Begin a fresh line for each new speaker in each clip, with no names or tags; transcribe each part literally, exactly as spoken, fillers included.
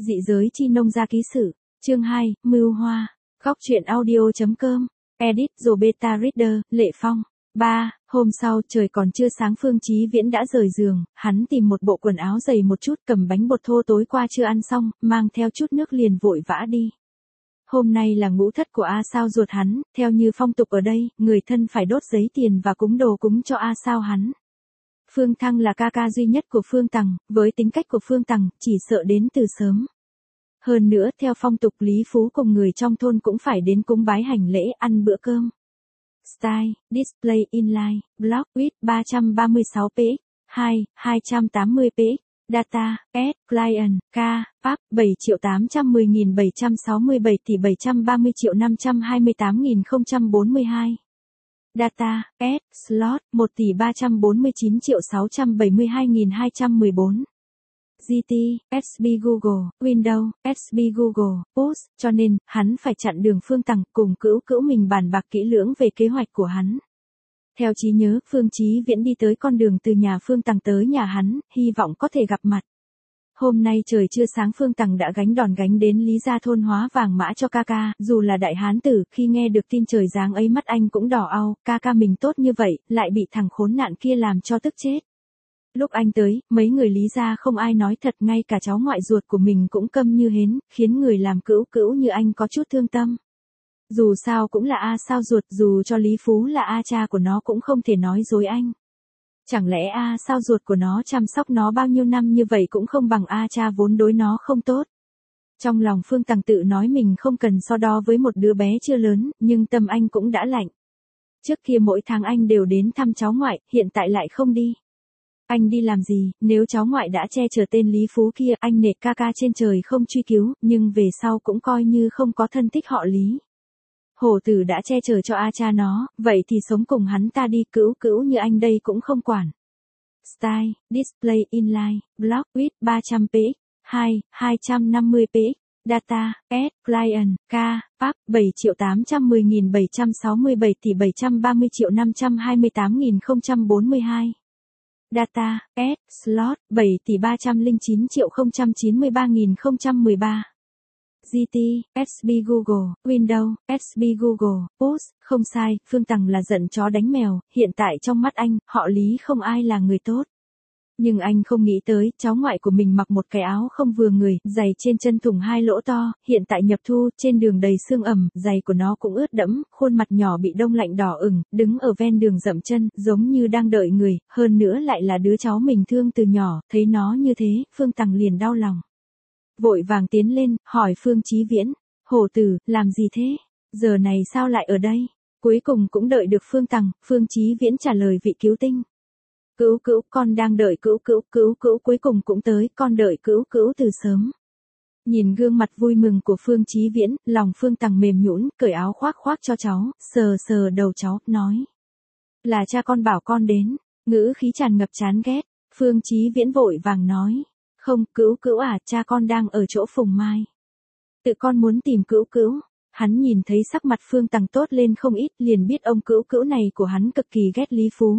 Dị giới chi nông gia ký sự. Chương hai, Mưu Hoa. Góc truyện audio.com. Edit rồi Beta Reader, Lệ Phong. ba. Hôm sau trời còn chưa sáng Phương Chí Viễn đã rời giường, hắn tìm một bộ quần áo dày một chút, cầm bánh bột thô tối qua chưa ăn xong, mang theo chút nước liền vội vã đi. Hôm nay là ngũ thất của A Sao ruột hắn, theo như phong tục ở đây, người thân phải đốt giấy tiền và cúng đồ cúng cho A Sao hắn. Phương Thăng là ca ca duy nhất của Phương Tằng, với tính cách của Phương Tằng, chỉ sợ đến từ sớm. Hơn nữa, theo phong tục Lý Phú cùng người trong thôn cũng phải đến cúng bái hành lễ, ăn bữa cơm. Style, Display Inline, Block Width ba trăm ba mươi sáu px, hai, hai trăm tám mươi px, Data, S, Client, K, Pub, bảy triệu tám trăm mười nghìn bảy trăm sáu mươi bảy tỷ bảy trăm ba mươi triệu năm trăm hai mươi tám nghìn không trăm bốn mươi hai. Data, S, Slot, một tỷ ba trăm bốn mươi chín triệu sáu trăm bảy mươi hai nghìn hai trăm mười bốn. giê tê, ét bê Google, Windows, ét bê Google, Post, cho nên, hắn phải chặn đường Phương Tằng, cùng cữu cữu mình bàn bạc kỹ lưỡng về kế hoạch của hắn. Theo trí nhớ, Phương Chí Viễn đi tới con đường từ nhà Phương Tằng tới nhà hắn, hy vọng có thể gặp mặt. Hôm nay trời chưa sáng Phương Tằng đã gánh đòn gánh đến Lý gia thôn hóa vàng mã cho ca ca, dù là đại hán tử, khi nghe được tin trời giáng ấy mắt anh cũng đỏ au, ca ca mình tốt như vậy, lại bị thằng khốn nạn kia làm cho tức chết. Lúc anh tới, mấy người Lý gia không ai nói thật, ngay cả cháu ngoại ruột của mình cũng câm như hến, khiến người làm cữu cữu như anh có chút thương tâm. Dù sao cũng là A Sao ruột, dù cho Lý Phú là A cha của nó cũng không thể nói dối anh. Chẳng lẽ A Sao ruột của nó chăm sóc nó bao nhiêu năm như vậy cũng không bằng A cha vốn đối nó không tốt. Trong lòng Phương Tằng tự nói mình không cần so đo với một đứa bé chưa lớn, nhưng tâm anh cũng đã lạnh. Trước kia mỗi tháng anh đều đến thăm cháu ngoại, hiện tại lại không đi. Anh đi làm gì, nếu cháu ngoại đã che chở tên Lý Phú kia, anh nể ca ca trên trời không truy cứu, nhưng về sau cũng coi như không có thân thích họ Lý. Hổ tử đã che chở cho A cha nó, vậy thì sống cùng hắn ta đi, cữu cữu như anh đây cũng không quản. Style, Display Inline, Block Width ba trăm px, hai, hai trăm năm mươi px, Data, S, Client, K, Pub, bảy triệu tám trăm mười nghìn bảy trăm sáu mươi bảy tỷ bảy trăm ba mươi triệu năm trăm hai mươi tám nghìn không trăm bốn mươi hai. Data, S, Slot, bảy tỷ ba trăm lẻ chín triệu không trăm chín mươi ba nghìn không trăm mười ba. giê tê, ét bê Google, Windows, ét bê Google, Post, không sai, Phương Tằng là giận chó đánh mèo, hiện tại trong mắt anh, họ Lý không ai là người tốt. Nhưng anh không nghĩ tới, cháu ngoại của mình mặc một cái áo không vừa người, giày trên chân thủng hai lỗ to, hiện tại nhập thu, trên đường đầy sương ẩm, giày của nó cũng ướt đẫm, khuôn mặt nhỏ bị đông lạnh đỏ ửng, đứng ở ven đường dậm chân, giống như đang đợi người, hơn nữa lại là đứa cháu mình thương từ nhỏ, thấy nó như thế, Phương Tằng liền đau lòng. Vội vàng tiến lên, hỏi Phương Chí Viễn, hổ tử, làm gì thế? Giờ này sao lại ở đây? Cuối cùng cũng đợi được Phương Tằng, Phương Chí Viễn trả lời vị cứu tinh. Cữu cữu, con đang đợi cữu cữu, cữu cữu cuối cùng cũng tới, con đợi cữu cữu từ sớm. Nhìn gương mặt vui mừng của Phương Chí Viễn, lòng Phương Tằng mềm nhũn, cởi áo khoác khoác cho cháu, sờ sờ đầu cháu, nói. Là cha con bảo con đến, ngữ khí tràn ngập chán ghét, Phương Chí Viễn vội vàng nói. Không, cữu cữu à, cha con đang ở chỗ Phùng Mai. Tự con muốn tìm cữu cữu. Hắn nhìn thấy sắc mặt Phương Tằng tốt lên không ít, liền biết ông cữu cữu này của hắn cực kỳ ghét Lý Phú.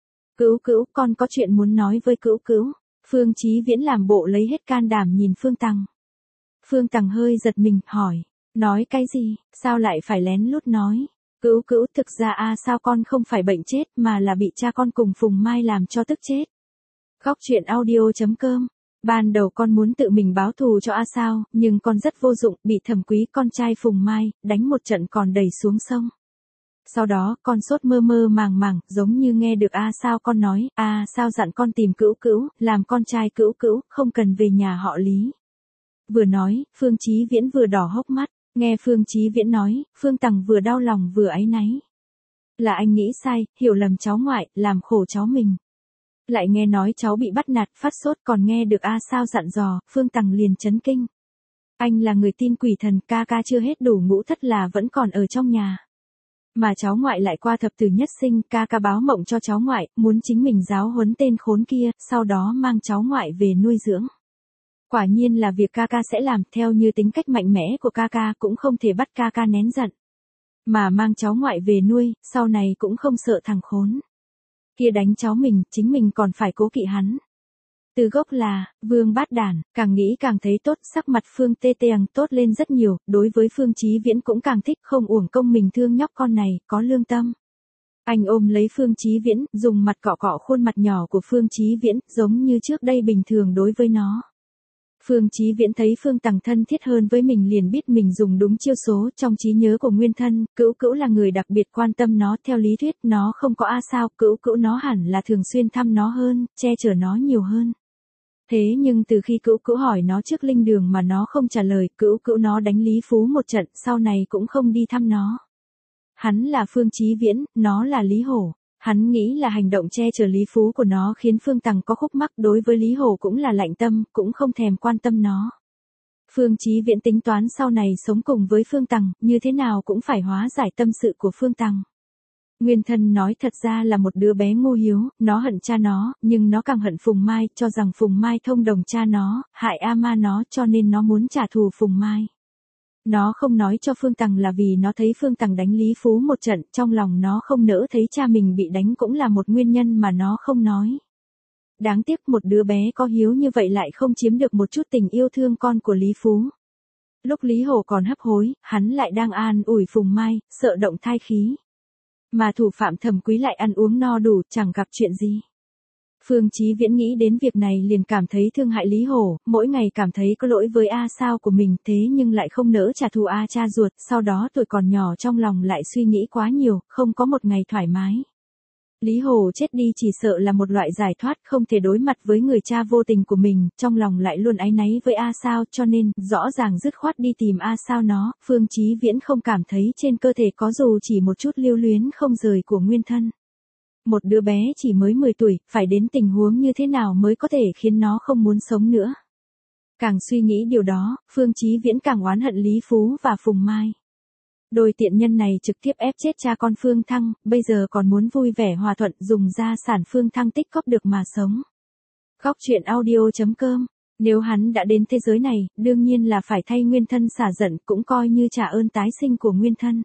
Cữu cữu, con có chuyện muốn nói với cữu cữu. Phương Chí Viễn làm bộ lấy hết can đảm nhìn Phương Tằng. Phương Tằng hơi giật mình, hỏi. Nói cái gì, sao lại phải lén lút nói. Cữu cữu, thực ra a sao con không phải bệnh chết mà là bị cha con cùng Phùng Mai làm cho tức chết. Góc truyện audio.com. Ban đầu con muốn tự mình báo thù cho A Sao, nhưng con rất vô dụng, bị thẩm quý con trai Phùng Mai, đánh một trận còn đẩy xuống sông. Sau đó, con sốt mơ mơ màng màng, giống như nghe được A Sao con nói, A Sao dặn con tìm cữu cữu, làm con trai cữu cữu, không cần về nhà họ Lý. Vừa nói, Phương Chí Viễn vừa đỏ hốc mắt, nghe Phương Chí Viễn nói, Phương Tằng vừa đau lòng vừa áy náy. Là anh nghĩ sai, hiểu lầm cháu ngoại, làm khổ cháu mình. Lại nghe nói cháu bị bắt nạt, phát sốt, còn nghe được A Sao dặn dò, Phương Tằng liền chấn kinh. Anh là người tin quỷ thần, ca ca chưa hết đủ ngũ thất là vẫn còn ở trong nhà. Mà cháu ngoại lại qua thập tử nhất sinh, ca ca báo mộng cho cháu ngoại, muốn chính mình giáo huấn tên khốn kia, sau đó mang cháu ngoại về nuôi dưỡng. Quả nhiên là việc ca ca sẽ làm, theo như tính cách mạnh mẽ của ca ca cũng không thể bắt ca ca nén giận. Mà mang cháu ngoại về nuôi, sau này cũng không sợ thằng khốn kia đánh cháu mình, chính mình còn phải cố kỵ hắn. Từ gốc là, Vương Bát Đản, càng nghĩ càng thấy tốt, sắc mặt Phương Tê Tèng tốt lên rất nhiều, đối với Phương Chí Viễn cũng càng thích, không uổng công mình thương nhóc con này, có lương tâm. Anh ôm lấy Phương Chí Viễn, dùng mặt cọ cọ khuôn mặt nhỏ của Phương Chí Viễn, giống như trước đây bình thường đối với nó. Phương Chí Viễn thấy Phương Tằng thân thiết hơn với mình liền biết mình dùng đúng chiêu số, trong trí nhớ của Nguyên Thân, Cữu Cữu là người đặc biệt quan tâm nó, theo lý thuyết nó không có A Sao, Cữu Cữu nó hẳn là thường xuyên thăm nó hơn, che chở nó nhiều hơn. Thế nhưng từ khi Cữu Cữu hỏi nó trước linh đường mà nó không trả lời, Cữu Cữu nó đánh Lý Phú một trận, sau này cũng không đi thăm nó. Hắn là Phương Chí Viễn, nó là Lý Hổ. Hắn nghĩ là hành động che chở Lý Phú của nó khiến Phương Tằng có khúc mắc, đối với Lý Hổ cũng là lạnh tâm, cũng không thèm quan tâm nó. Phương Chí Viễn tính toán sau này sống cùng với Phương Tằng, như thế nào cũng phải hóa giải tâm sự của Phương Tằng. Nguyên Thân nói thật ra là một đứa bé ngu hiếu, nó hận cha nó, nhưng nó càng hận Phùng Mai, cho rằng Phùng Mai thông đồng cha nó, hại A Ma nó, cho nên nó muốn trả thù Phùng Mai. Nó không nói cho Phương Tằng là vì nó thấy Phương Tằng đánh Lý Phú một trận, trong lòng nó không nỡ thấy cha mình bị đánh cũng là một nguyên nhân mà nó không nói. Đáng tiếc một đứa bé có hiếu như vậy lại không chiếm được một chút tình yêu thương con của Lý Phú. Lúc Lý Hổ còn hấp hối, hắn lại đang an ủi Phùng Mai, sợ động thai khí. Mà thủ phạm Thẩm Quý lại ăn uống no đủ, chẳng gặp chuyện gì. Phương Chí Viễn nghĩ đến việc này liền cảm thấy thương hại Lý Hổ, mỗi ngày cảm thấy có lỗi với A Sao của mình, thế nhưng lại không nỡ trả thù A cha ruột, sau đó tuổi còn nhỏ trong lòng lại suy nghĩ quá nhiều, không có một ngày thoải mái. Lý Hổ chết đi chỉ sợ là một loại giải thoát, không thể đối mặt với người cha vô tình của mình, trong lòng lại luôn áy náy với A Sao, cho nên, rõ ràng dứt khoát đi tìm A Sao nó, Phương Chí Viễn không cảm thấy trên cơ thể có dù chỉ một chút lưu luyến không rời của Nguyên Thân. Một đứa bé chỉ mới mười tuổi, phải đến tình huống như thế nào mới có thể khiến nó không muốn sống nữa. Càng suy nghĩ điều đó, Phương Chí Viễn càng oán hận Lý Phú và Phùng Mai. Đôi tiện nhân này trực tiếp ép chết cha con Phương Thăng, bây giờ còn muốn vui vẻ hòa thuận dùng gia sản Phương Thăng tích góp được mà sống. Góc truyện audio chấm com. Nếu hắn đã đến thế giới này, đương nhiên là phải thay Nguyên Thân xả giận, cũng coi như trả ơn tái sinh của Nguyên Thân.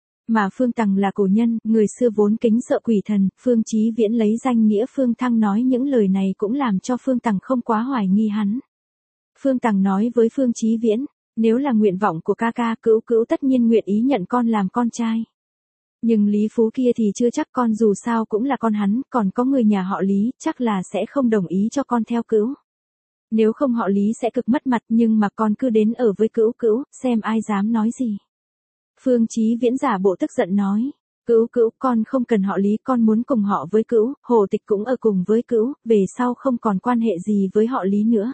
Mà Phương Tằng là cổ nhân, người xưa vốn kính sợ quỷ thần, Phương Chí Viễn lấy danh nghĩa Phương Thăng nói những lời này cũng làm cho Phương Tằng không quá hoài nghi hắn. Phương Tằng nói với Phương Chí Viễn, nếu là nguyện vọng của ca ca, Cữu Cữu tất nhiên nguyện ý nhận con làm con trai. Nhưng Lý Phú kia thì chưa chắc, con dù sao cũng là con hắn, còn có người nhà họ Lý, chắc là sẽ không đồng ý cho con theo Cữu. Nếu không họ Lý sẽ cực mất mặt, nhưng mà con cứ đến ở với Cữu Cữu, xem ai dám nói gì. Phương Chí Viễn giả bộ tức giận nói, Cữu Cữu, con không cần họ Lý, con muốn cùng họ với Cữu, Hồ Tịch cũng ở cùng với Cữu, về sau không còn quan hệ gì với họ Lý nữa.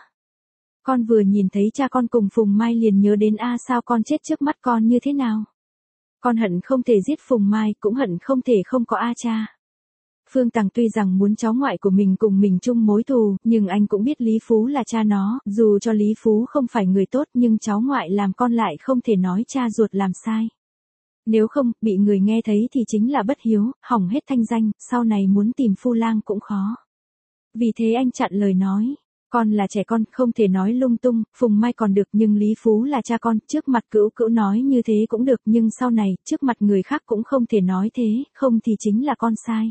Con vừa nhìn thấy cha con cùng Phùng Mai liền nhớ đến A Sao con chết trước mắt con như thế nào. Con hận không thể giết Phùng Mai, cũng hận không thể không có A cha. Phương Tằng tuy rằng muốn cháu ngoại của mình cùng mình chung mối thù, nhưng anh cũng biết Lý Phú là cha nó, dù cho Lý Phú không phải người tốt nhưng cháu ngoại làm con lại không thể nói cha ruột làm sai. Nếu không, bị người nghe thấy thì chính là bất hiếu, hỏng hết thanh danh, sau này muốn tìm phu lang cũng khó. Vì thế anh chặn lời nói. Con là trẻ con, không thể nói lung tung, Phùng Mai còn được nhưng Lý Phú là cha con, trước mặt Cữu Cữu nói như thế cũng được nhưng sau này, trước mặt người khác cũng không thể nói thế, không thì chính là con sai.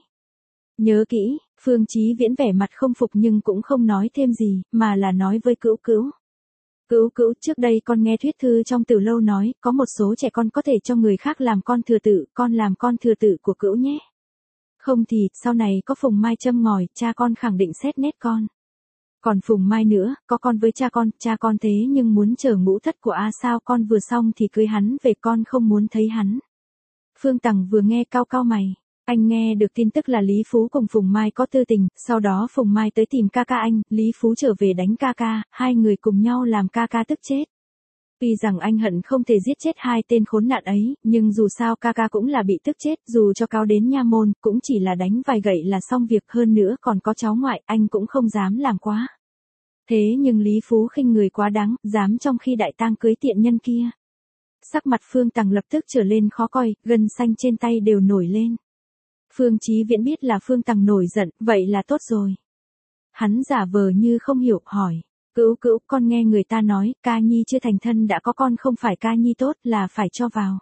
Nhớ kỹ, Phương Chí Viễn vẻ mặt không phục nhưng cũng không nói thêm gì, mà là nói với Cữu Cữu. Cữu Cữu, trước đây con nghe thuyết thư trong Từ Lâu nói, có một số trẻ con có thể cho người khác làm con thừa tự, con làm con thừa tự của Cữu nhé. Không thì, sau này có Phùng Mai châm ngòi, cha con khẳng định xét nét con. Còn Phùng Mai nữa, có con với cha con, cha con thế nhưng muốn chờ ngũ thất của A Sao con vừa xong thì cưới hắn về, con không muốn thấy hắn. Phương Tằng vừa nghe cau cau mày. Anh nghe được tin tức là Lý Phú cùng Phùng Mai có tư tình, sau đó Phùng Mai tới tìm ca ca anh, Lý Phú trở về đánh ca ca, hai người cùng nhau làm ca ca tức chết. Tuy rằng anh hận không thể giết chết hai tên khốn nạn ấy, nhưng dù sao ca ca cũng là bị tức chết, dù cho cáo đến nha môn, cũng chỉ là đánh vài gậy là xong việc, hơn nữa còn có cháu ngoại, anh cũng không dám làm quá. Thế nhưng Lý Phú khinh người quá đáng, dám trong khi đại tang cưới tiện nhân kia. Sắc mặt Phương Tằng lập tức trở lên khó coi, gân xanh trên tay đều nổi lên. Phương Chí Viễn biết là Phương Tằng nổi giận, vậy là tốt rồi. Hắn giả vờ như không hiểu, hỏi. Cữu Cữu, con nghe người ta nói, ca nhi chưa thành thân đã có con không phải ca nhi tốt là phải cho vào.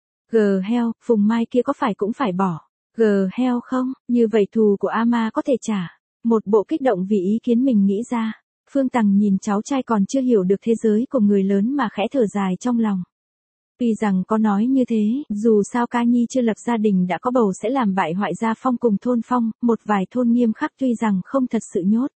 Gờ heo, Phùng Mai kia có phải cũng phải bỏ. Gờ heo không, như vậy thù của A Ma có thể trả. Một bộ kích động vì ý kiến mình nghĩ ra. Phương Tằng nhìn cháu trai còn chưa hiểu được thế giới của người lớn mà khẽ thở dài trong lòng. Tuy rằng có nói như thế, dù sao Ca Nhi chưa lập gia đình đã có bầu sẽ làm bại hoại gia phong cùng thôn phong, một vài thôn nghiêm khắc tuy rằng không thật sự nhốt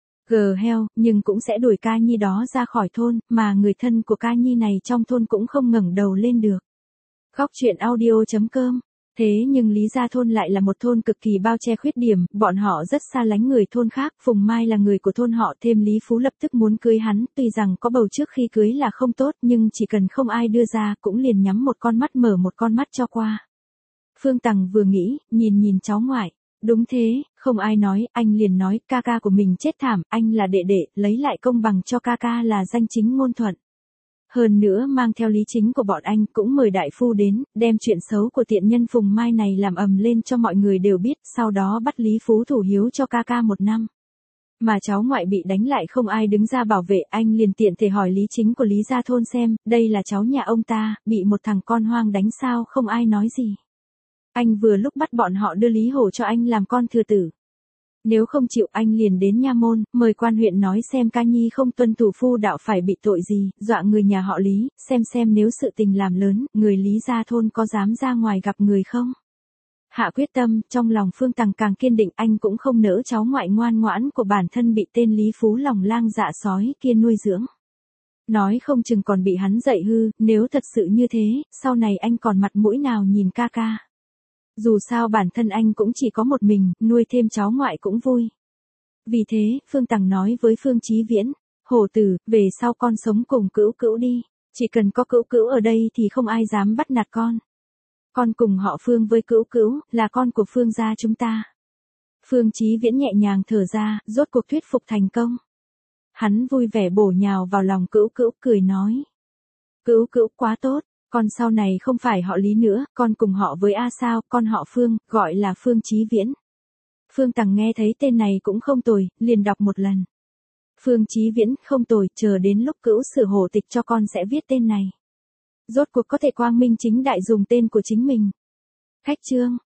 gờ heo, nhưng cũng sẽ đuổi Ca Nhi đó ra khỏi thôn, mà người thân của Ca Nhi này trong thôn cũng không ngẩng đầu lên được. Góc truyện audio chấm com. Thế nhưng Lý Gia Thôn lại là một thôn cực kỳ bao che khuyết điểm, bọn họ rất xa lánh người thôn khác, Phùng Mai là người của thôn họ, thêm Lý Phú lập tức muốn cưới hắn, tuy rằng có bầu trước khi cưới là không tốt, nhưng chỉ cần không ai đưa ra, cũng liền nhắm một con mắt mở một con mắt cho qua. Phương Tằng vừa nghĩ, nhìn nhìn cháu ngoại, đúng thế, không ai nói, anh liền nói, ca ca của mình chết thảm, anh là đệ đệ, lấy lại công bằng cho ca ca là danh chính ngôn thuận. Hơn nữa mang theo lý chính của bọn anh cũng mời đại phu đến, đem chuyện xấu của tiện nhân Phùng Mai này làm ầm lên cho mọi người đều biết, sau đó bắt Lý Phú thủ hiếu cho ca ca một năm. Mà cháu ngoại bị đánh lại không ai đứng ra bảo vệ, anh liền tiện thể hỏi lý chính của Lý Gia Thôn xem, đây là cháu nhà ông ta, bị một thằng con hoang đánh sao không ai nói gì. Anh vừa lúc bắt bọn họ đưa Lý Hổ cho anh làm con thừa tử. Nếu không chịu anh liền đến nha môn, mời quan huyện nói xem Ca Nhi không tuân thủ phu đạo phải bị tội gì, dọa người nhà họ Lý, xem xem nếu sự tình làm lớn, người Lý Gia Thôn có dám ra ngoài gặp người không. Hạ quyết tâm, trong lòng Phương Tằng càng kiên định, anh cũng không nỡ cháu ngoại ngoan ngoãn của bản thân bị tên Lý Phú lòng lang dạ sói kia nuôi dưỡng. Nói không chừng còn bị hắn dạy hư, nếu thật sự như thế, sau này anh còn mặt mũi nào nhìn ca ca. Dù sao bản thân anh cũng chỉ có một mình, nuôi thêm cháu ngoại cũng vui. Vì thế, Phương Tằng nói với Phương Chí Viễn, hổ tử, về sau con sống cùng Cữu Cữu đi, chỉ cần có Cữu Cữu ở đây thì không ai dám bắt nạt con. Con cùng họ Phương với Cữu Cữu, là con của Phương gia chúng ta. Phương Chí Viễn nhẹ nhàng thở ra, rốt cuộc thuyết phục thành công. Hắn vui vẻ bổ nhào vào lòng Cữu Cữu, cười nói. Cữu Cữu quá tốt. Con sau này không phải họ Lý nữa, con cùng họ với A Sao, con họ Phương, gọi là Phương Chí Viễn. Phương Tằng nghe thấy tên này cũng không tồi, liền đọc một lần. Phương Chí Viễn, không tồi, chờ đến lúc Cữu sửa hộ tịch cho con sẽ viết tên này. Rốt cuộc có thể quang minh chính đại dùng tên của chính mình. Khách chương.